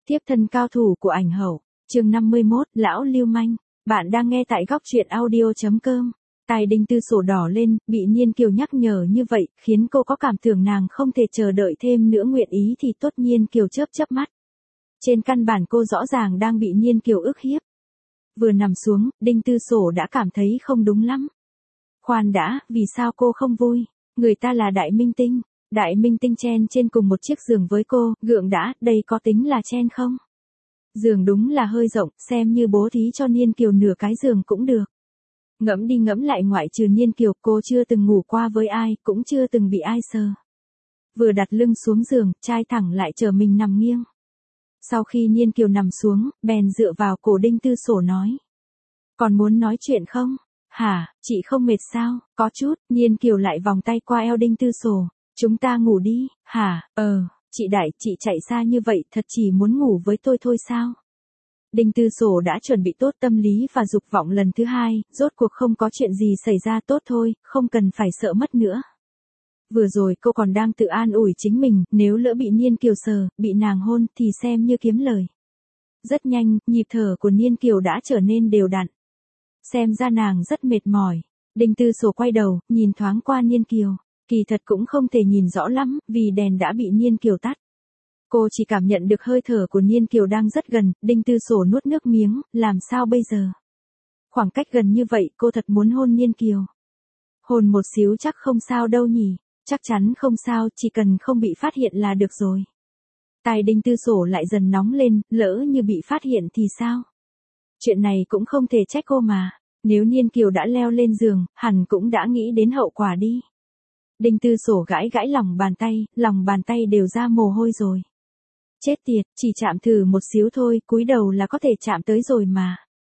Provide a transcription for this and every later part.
Tiếp thân cao thủ của ảnh hậu, chương 51, lão lưu manh. Bạn đang nghe tại góc truyện audio.com. Tai Đinh Tư sổ đỏ lên, bị Niên Kiều nhắc nhở như vậy, khiến cô có cảm tưởng nàng không thể chờ đợi thêm nữa, nguyện ý thì tốt. Niên Kiều chớp chớp mắt. Trên căn bản cô rõ ràng đang bị Niên Kiều ức hiếp. Vừa nằm xuống, Đinh Tư sổ đã cảm thấy không đúng lắm. Khoan đã, vì sao cô không vui? Người ta là đại minh tinh. Đại minh tinh chen trên cùng một chiếc giường với cô, gượng đã, đây có tính là chen không? Giường đúng là hơi rộng, xem như bố thí cho Niên Kiều nửa cái giường cũng được. Ngẫm đi ngẫm lại, ngoại trừ Niên Kiều, cô chưa từng ngủ qua với ai, cũng chưa từng bị ai sờ. Vừa đặt lưng xuống giường, trai thẳng lại chờ mình nằm nghiêng. Sau khi Niên Kiều nằm xuống, bèn dựa vào cổ Đinh Tư sổ nói. Còn muốn nói chuyện không? Hả, chị không mệt sao? Có chút. Niên Kiều lại vòng tay qua eo Đinh Tư sổ. Chúng ta ngủ đi. Hả, chị Đại, chị chạy xa như vậy thật chỉ muốn ngủ với tôi thôi sao? Đinh Tư sổ đã chuẩn bị tốt tâm lý và dục vọng lần thứ hai, rốt cuộc không có chuyện gì xảy ra, tốt thôi, không cần phải sợ mất nữa. Vừa rồi cô còn đang tự an ủi chính mình, nếu lỡ bị Niên Kiều sờ, bị nàng hôn thì xem như kiếm lời. Rất nhanh, nhịp thở của Niên Kiều đã trở nên đều đặn. Xem ra nàng rất mệt mỏi. Đinh Tư sổ quay đầu, nhìn thoáng qua Niên Kiều. Kỳ thật cũng không thể nhìn rõ lắm, vì đèn đã bị Niên Kiều tắt. Cô chỉ cảm nhận được hơi thở của Niên Kiều đang rất gần. Đinh Tư sổ nuốt nước miếng, làm sao bây giờ? Khoảng cách gần như vậy, cô thật muốn hôn Niên Kiều. Hôn một xíu chắc không sao đâu nhỉ? Chắc chắn không sao, chỉ cần không bị phát hiện là được rồi. Tai Đinh Tư sổ lại dần nóng lên, lỡ như bị phát hiện thì sao? Chuyện này cũng không thể trách cô mà. Nếu Niên Kiều đã leo lên giường, hẳn cũng đã nghĩ đến hậu quả đi. Đinh Tư sổ gãi gãi lòng bàn tay đều ra mồ hôi rồi. Chết tiệt, chỉ chạm thử một xíu thôi, cúi đầu là có thể chạm tới rồi mà.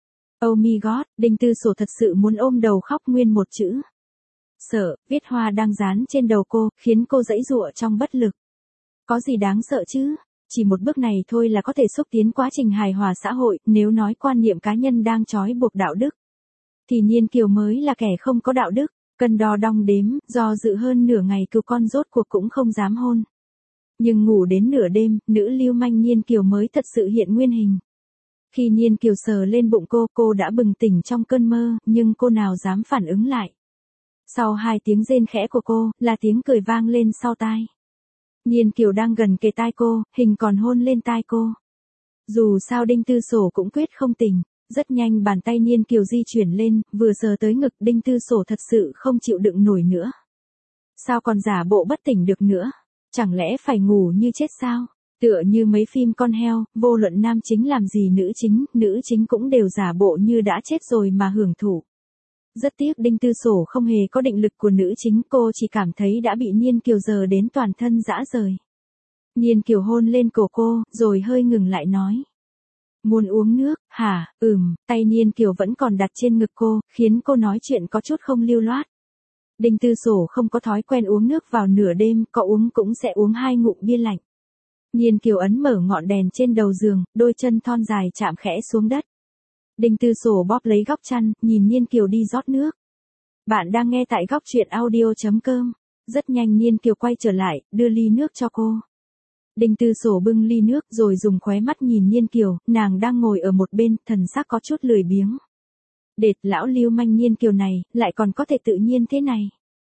Oh my god, Đinh Tư sổ thật sự muốn ôm đầu khóc nguyên một chữ. Sợ, viết hoa đang dán trên đầu cô, khiến cô giãy giụa trong bất lực. Có gì đáng sợ chứ? Chỉ một bước này thôi là có thể xúc tiến quá trình hài hòa xã hội, nếu nói quan niệm cá nhân đang trói buộc đạo đức. Thì Niên Kiều mới là kẻ không có đạo đức, cân đo đong đếm, do dự hơn nửa ngày cứu con rốt cuộc cũng không dám hôn. Nhưng ngủ đến nửa đêm, nữ lưu manh Niên Kiều mới thật sự hiện nguyên hình. Khi Niên Kiều sờ lên bụng cô đã bừng tỉnh trong cơn mơ, nhưng cô nào dám phản ứng lại. Sau 2 tiếng rên khẽ của cô, là tiếng cười vang lên sau tai. Niên Kiều đang gần kề tai cô, hình còn hôn lên tai cô. Dù sao Đinh Tư sổ cũng quyết không tỉnh. Rất nhanh bàn tay Niên Kiều di chuyển lên, vừa sờ tới ngực. Đinh Tư sổ thật sự không chịu đựng nổi nữa. Sao còn giả bộ bất tỉnh được nữa? Chẳng lẽ phải ngủ như chết sao? Tựa như mấy phim con heo, vô luận nam chính làm gì nữ chính cũng đều giả bộ như đã chết rồi mà hưởng thụ. Rất tiếc Đinh Tư sổ không hề có định lực của nữ chính, cô chỉ cảm thấy đã bị Niên Kiều giờ đến toàn thân rã rời. Niên Kiều hôn lên cổ cô, rồi hơi ngừng lại nói. Muốn uống nước, hả? Tay Niên Kiều vẫn còn đặt trên ngực cô, khiến cô nói chuyện có chút không lưu loát. Đinh Tư sổ không có thói quen uống nước vào nửa đêm, có uống cũng sẽ uống 2 ngụm bia lạnh. Niên Kiều ấn mở ngọn đèn trên đầu giường, đôi chân thon dài chạm khẽ xuống đất. Đinh Tư sổ bóp lấy góc chăn, nhìn Niên Kiều đi rót nước. Bạn đang nghe tại góc truyện audio.com. Rất nhanh Niên Kiều quay trở lại, đưa ly nước cho cô. Đinh Tư sổ bưng ly nước rồi dùng khóe mắt nhìn Niên Kiều, nàng đang ngồi ở một bên, thần sắc có chút lười biếng. Đệt, lão lưu manh Niên Kiều này, lại còn có thể tự nhiên thế này.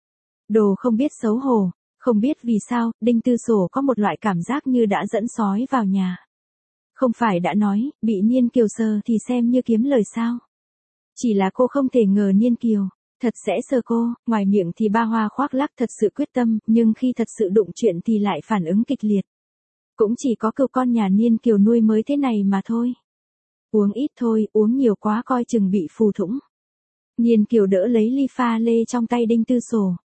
Đồ không biết xấu hổ. Không biết vì sao, Đinh Tư sổ có một loại cảm giác như đã dẫn sói vào nhà. Không phải đã nói, bị Niên Kiều sờ thì xem như kiếm lời sao? Chỉ là cô không thể ngờ Niên Kiều thật sẽ sờ cô, ngoài miệng thì ba hoa khoác lác thật sự quyết tâm, nhưng khi thật sự đụng chuyện thì lại phản ứng kịch liệt. Cũng chỉ có cừu con nhà Niên Kiều nuôi mới thế này mà thôi. Uống ít thôi, uống nhiều quá coi chừng bị phù thủng. Niên Kiều đỡ lấy ly pha lê trong tay Đinh Tư sổ.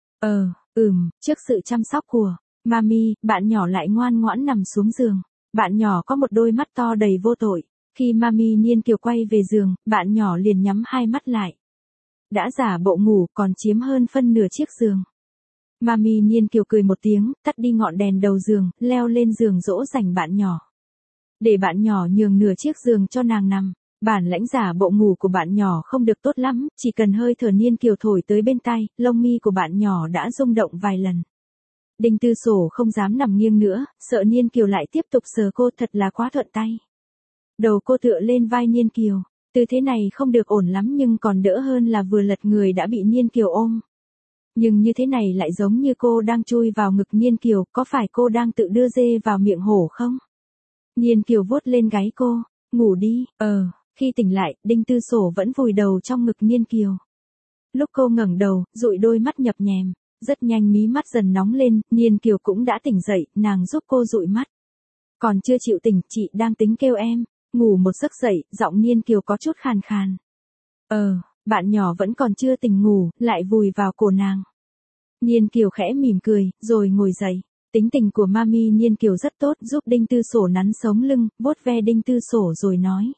Trước sự chăm sóc của Mami, bạn nhỏ lại ngoan ngoãn nằm xuống giường. Bạn nhỏ có một đôi mắt to đầy vô tội. Khi Mami Niên Kiều quay về giường, bạn nhỏ liền nhắm 2 mắt lại. Đã giả bộ ngủ còn chiếm hơn phân nửa chiếc giường. Mami Niên Kiều cười một tiếng, tắt đi ngọn đèn đầu giường, leo lên giường dỗ dành bạn nhỏ. Để bạn nhỏ nhường nửa chiếc giường cho nàng nằm. Bản lãnh giả bộ ngủ của bạn nhỏ không được tốt lắm, chỉ cần hơi thở Niên Kiều thổi tới bên tai, lông mi của bạn nhỏ đã rung động vài lần. Đinh Tư Sổ không dám nằm nghiêng nữa, sợ Niên Kiều lại tiếp tục sờ cô, thật là quá thuận tay. Đầu cô tựa lên vai Niên Kiều, tư thế này không được ổn lắm nhưng còn đỡ hơn là vừa lật người đã bị Niên Kiều ôm. Nhưng như thế này lại giống như cô đang chui vào ngực Niên Kiều, có phải cô đang tự đưa dê vào miệng hổ không? Niên Kiều vuốt lên gáy cô, ngủ đi, khi tỉnh lại, Đinh Tư Sổ vẫn vùi đầu trong ngực Niên Kiều. Lúc cô ngẩng đầu, dụi đôi mắt nhập nhèm, rất nhanh mí mắt dần nóng lên, Niên Kiều cũng đã tỉnh dậy, nàng giúp cô dụi mắt. Còn chưa chịu tỉnh, chị đang tính kêu em, ngủ một giấc dậy, giọng Niên Kiều có chút khàn khàn. Bạn nhỏ vẫn còn chưa tỉnh ngủ, lại vùi vào cổ nàng. Niên Kiều khẽ mỉm cười, rồi ngồi dậy. Tính tình của mami Niên Kiều rất tốt, giúp Đinh Tư Sổ nắn sống lưng, vuốt ve Đinh Tư Sổ rồi nói.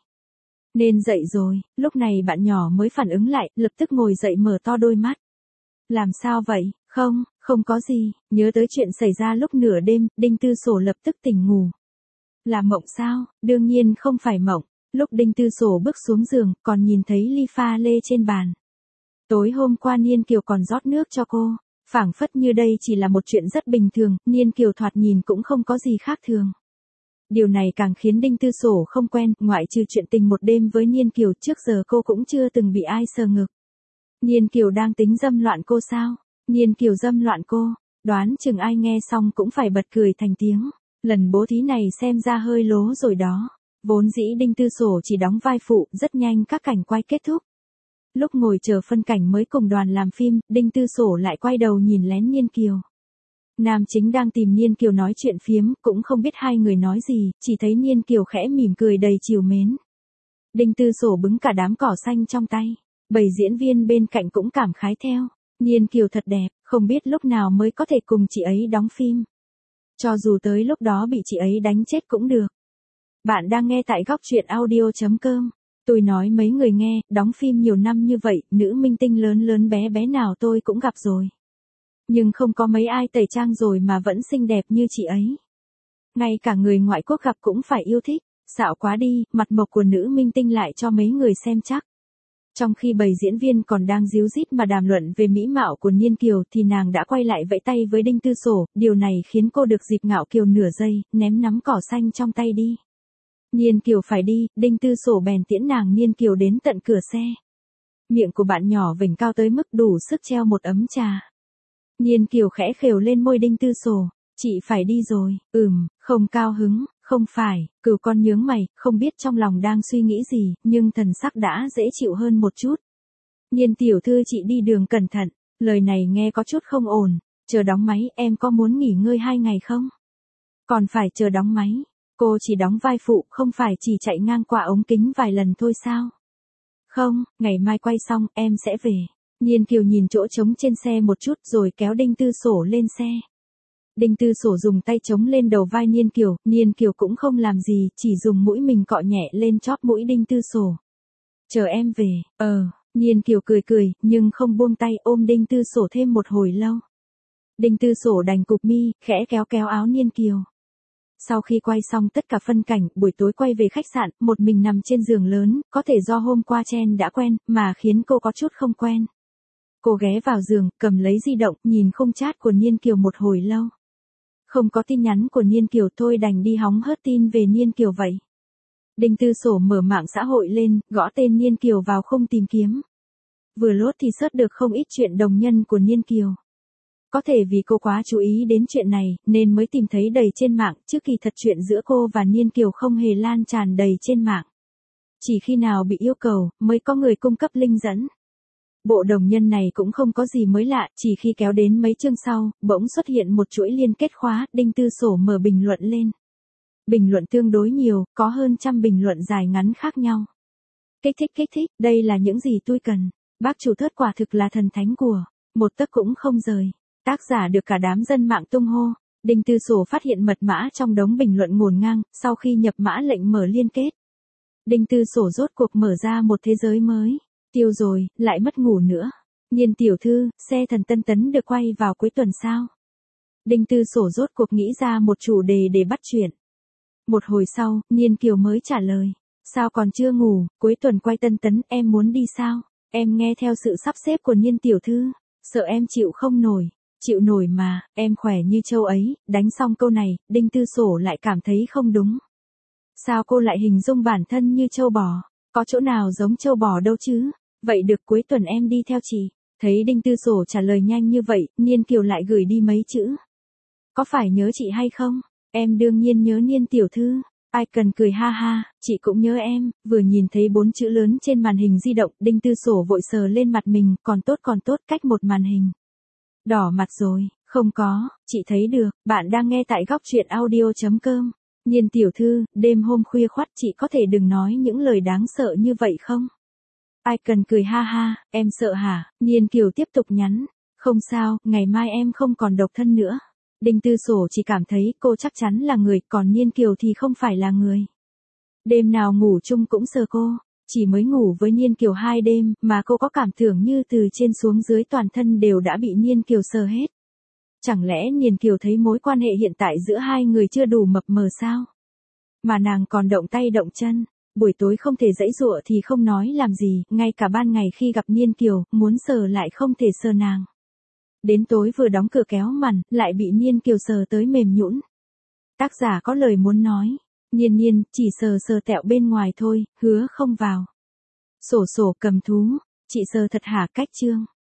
Nên dậy rồi, lúc này bạn nhỏ mới phản ứng lại, lập tức ngồi dậy mở to đôi mắt. Làm sao vậy? Không có gì, nhớ tới chuyện xảy ra lúc nửa đêm, Đinh Tư Sổ lập tức tỉnh ngủ. Là mộng sao? Đương nhiên không phải mộng. Lúc Đinh Tư Sổ bước xuống giường, còn nhìn thấy ly pha lê trên bàn. Tối hôm qua Niên Kiều còn rót nước cho cô. Phảng phất như đây chỉ là một chuyện rất bình thường, Niên Kiều thoạt nhìn cũng không có gì khác thường. Điều này càng khiến Đinh Tư Sổ không quen, ngoại trừ chuyện tình một đêm với Niên Kiều, trước giờ cô cũng chưa từng bị ai sờ ngực. Niên Kiều đang tính dâm loạn cô sao? Niên Kiều dâm loạn cô, đoán chừng ai nghe xong cũng phải bật cười thành tiếng. Lần bố thí này xem ra hơi lố rồi đó. Vốn dĩ Đinh Tư Sổ chỉ đóng vai phụ, rất nhanh các cảnh quay kết thúc. Lúc ngồi chờ phân cảnh mới cùng đoàn làm phim, Đinh Tư Sổ lại quay đầu nhìn lén Niên Kiều. Nam chính đang tìm Niên Kiều nói chuyện phiếm, cũng không biết hai người nói gì, chỉ thấy Niên Kiều khẽ mỉm cười đầy trìu mến. Đinh Tư Sổ bứng cả đám cỏ xanh trong tay, bầy diễn viên bên cạnh cũng cảm khái theo. Niên Kiều thật đẹp, không biết lúc nào mới có thể cùng chị ấy đóng phim. Cho dù tới lúc đó bị chị ấy đánh chết cũng được. Bạn đang nghe tại góc truyện audio.com. Tôi nói mấy người nghe, đóng phim nhiều năm như vậy, nữ minh tinh lớn lớn bé bé nào tôi cũng gặp rồi. Nhưng không có mấy ai tẩy trang rồi mà vẫn xinh đẹp như chị ấy. Ngay cả người ngoại quốc gặp cũng phải yêu thích, xạo quá đi, mặt mộc của nữ minh tinh lại cho mấy người xem chắc. Trong khi bầy diễn viên còn đang díu dít mà đàm luận về mỹ mạo của Niên Kiều thì nàng đã quay lại vẫy tay với Đinh Tư Sổ, điều này khiến cô được dịp ngạo kiều nửa giây, ném nắm cỏ xanh trong tay đi. Niên Kiều phải đi, Đinh Tư Sổ bèn tiễn nàng Niên Kiều đến tận cửa xe. Miệng của bạn nhỏ vểnh cao tới mức đủ sức treo một ấm trà. Niên Kiều khẽ khều lên môi Đinh Tư Sổ, chị phải đi rồi, không cao hứng, không phải, cừu con nhướng mày, không biết trong lòng đang suy nghĩ gì, nhưng thần sắc đã dễ chịu hơn một chút. Niên tiểu thư chị đi đường cẩn thận, lời này nghe có chút không ổn, chờ đóng máy em có muốn nghỉ ngơi 2 ngày không? Còn phải chờ đóng máy, cô chỉ đóng vai phụ không phải chỉ chạy ngang qua ống kính vài lần thôi sao? Không, ngày mai quay xong em sẽ về. Niên Kiều nhìn chỗ trống trên xe một chút rồi kéo Đinh Tư Sổ lên xe. Đinh Tư Sổ dùng tay chống lên đầu vai Niên Kiều cũng không làm gì, chỉ dùng mũi mình cọ nhẹ lên chóp mũi Đinh Tư Sổ. Chờ em về, Niên Kiều cười cười, nhưng không buông tay ôm Đinh Tư Sổ thêm một hồi lâu. Đinh Tư Sổ đành cụp mi, khẽ kéo kéo áo Niên Kiều. Sau khi quay xong tất cả phân cảnh, buổi tối quay về khách sạn, một mình nằm trên giường lớn, có thể do hôm qua Chen đã quen, mà khiến cô có chút không quen. Cô ghé vào giường, cầm lấy di động, nhìn khung chat của Niên Kiều một hồi lâu. Không có tin nhắn của Niên Kiều thôi đành đi hóng hớt tin về Niên Kiều vậy. Đinh Tư Sổ mở mạng xã hội lên, gõ tên Niên Kiều vào khung tìm kiếm. Vừa lốt thì search được không ít chuyện đồng nhân của Niên Kiều. Có thể vì cô quá chú ý đến chuyện này, nên mới tìm thấy đầy trên mạng, chứ kỳ thật chuyện giữa cô và Niên Kiều không hề lan tràn đầy trên mạng. Chỉ khi nào bị yêu cầu, mới có người cung cấp link dẫn. Bộ đồng nhân này cũng không có gì mới lạ, chỉ khi kéo đến mấy chương sau, bỗng xuất hiện một chuỗi liên kết khóa, Đinh Tư Sổ mở bình luận lên. Bình luận tương đối nhiều, có hơn 100 bình luận dài ngắn khác nhau. Kích thích, đây là những gì tôi cần. Bác chủ thớt quả thực là thần thánh của, một tấc cũng không rời. Tác giả được cả đám dân mạng tung hô. Đinh Tư Sổ phát hiện mật mã trong đống bình luận ngổn ngang, sau khi nhập mã lệnh mở liên kết. Đinh Tư Sổ rốt cuộc mở ra một thế giới mới. Tiêu rồi, lại mất ngủ nữa. Niên tiểu thư, xe thần Tân Tấn được quay vào cuối tuần sao? Đinh Tư Sổ rốt cuộc nghĩ ra một chủ đề để bắt chuyện. Một hồi sau, Niên Kiều mới trả lời. Sao còn chưa ngủ, cuối tuần quay Tân Tấn, em muốn đi sao? Em nghe theo sự sắp xếp của Niên tiểu thư, sợ em chịu không nổi. Chịu nổi mà, em khỏe như trâu ấy, đánh xong câu này, Đinh Tư Sổ lại cảm thấy không đúng. Sao cô lại hình dung bản thân như trâu bò? Có chỗ nào giống trâu bò đâu chứ? Vậy được cuối tuần em đi theo chị. Thấy Đinh Tư Sổ trả lời nhanh như vậy, Niên Kiều lại gửi đi mấy chữ. Có phải nhớ chị hay không? Em đương nhiên nhớ Niên tiểu thư. Ai cần cười ha ha, chị cũng nhớ em. Vừa nhìn thấy 4 chữ lớn trên màn hình di động, Đinh Tư Sổ vội sờ lên mặt mình, còn tốt cách một màn hình. Đỏ mặt rồi, không có, chị thấy được, bạn đang nghe tại góc truyện audio.com. Niên tiểu thư, đêm hôm khuya khoắt chị có thể đừng nói những lời đáng sợ như vậy không? Ai cần cười ha ha, em sợ hả? Niên Kiều tiếp tục nhắn. Không sao, ngày mai em không còn độc thân nữa. Đinh Tư Sổ chỉ cảm thấy cô chắc chắn là người, còn Niên Kiều thì không phải là người. Đêm nào ngủ chung cũng sờ cô. Chỉ mới ngủ với Niên Kiều 2 đêm mà cô có cảm tưởng như từ trên xuống dưới toàn thân đều đã bị Niên Kiều sờ hết. Chẳng lẽ Niên Kiều thấy mối quan hệ hiện tại giữa hai người chưa đủ mập mờ sao? Mà nàng còn động tay động chân, buổi tối không thể giãy giụa thì không nói làm gì, ngay cả ban ngày khi gặp Niên Kiều, muốn sờ lại không thể sờ nàng. Đến tối vừa đóng cửa kéo màn, lại bị Niên Kiều sờ tới mềm nhũn. Tác giả có lời muốn nói, Niên chỉ sờ tẹo bên ngoài thôi, hứa không vào. Sổ cầm thú, chị sờ thật hả? Cách chương